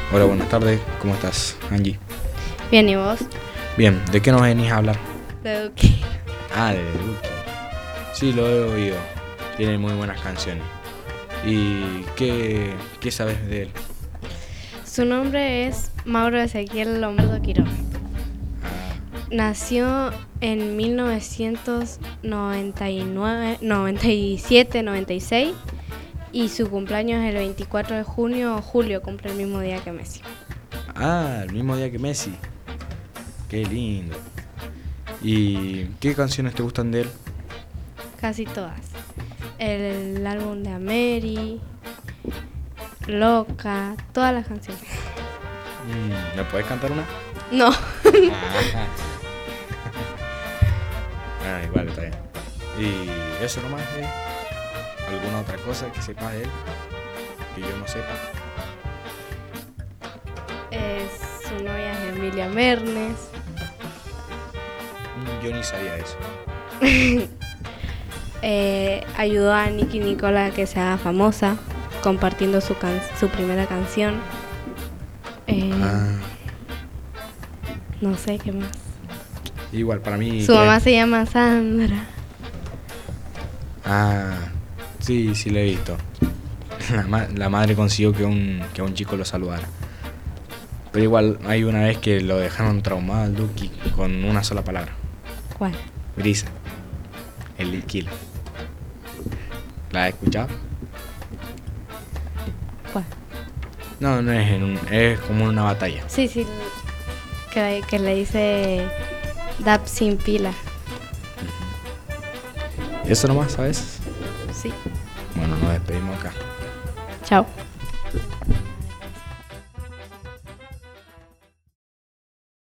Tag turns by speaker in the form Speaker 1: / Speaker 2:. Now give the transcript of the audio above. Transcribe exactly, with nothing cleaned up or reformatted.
Speaker 1: Hola, buenas tardes. ¿Cómo estás, Angie?
Speaker 2: Bien, ¿y vos?
Speaker 1: Bien, ¿de qué nos venís a hablar?
Speaker 2: De Duque.
Speaker 1: Ah, de Duque. Sí, lo he oído. Tiene muy buenas canciones. ¿Y qué, qué sabes de él?
Speaker 2: Su nombre es Mauro Ezequiel Lombardo Quirós.
Speaker 1: Ah,
Speaker 2: Nació en mil novecientos noventa y nueve, noventa y siete, noventa y seis y su cumpleaños es el veinticuatro de junio o julio, cumple el mismo día que Messi.
Speaker 1: ah, el mismo día que Messi. Qué lindo. ¿Y qué canciones te gustan de él?
Speaker 2: Casi todas. El álbum de Ameri, Loca, todas las canciones.
Speaker 1: Mm, ¿Me puedes cantar una?
Speaker 2: No.
Speaker 1: Ah, ah, igual, está bien. ¿Y eso nomás? ¿Eh? ¿Alguna otra cosa que sepas de él? Que yo no sepa.
Speaker 2: Es, su novia es Emilia Mernes.
Speaker 1: Mm, Yo ni sabía eso.
Speaker 2: Eh, ayudó a Nicki Nicole a que se haga famosa, compartiendo su, can- su primera canción. Eh,
Speaker 1: Ah,
Speaker 2: no sé qué más.
Speaker 1: igual, para mí...
Speaker 2: Su
Speaker 1: que-
Speaker 2: mamá se llama Sandra.
Speaker 1: Ah, sí, sí lo he visto. La, ma- la madre consiguió que un, que un chico lo saludara. Pero igual, hay una vez que lo dejaron traumado al Duki con una sola palabra.
Speaker 2: ¿Cuál?
Speaker 1: Brisa. El Liquil. ¿La has escuchado?
Speaker 2: ¿Cuál?
Speaker 1: No, no es en un, es como una batalla.
Speaker 2: Sí, sí. Que, que le dice Dap sin pila.
Speaker 1: ¿Eso nomás, sabes?
Speaker 2: Sí.
Speaker 1: Bueno, nos despedimos acá.
Speaker 2: Chao.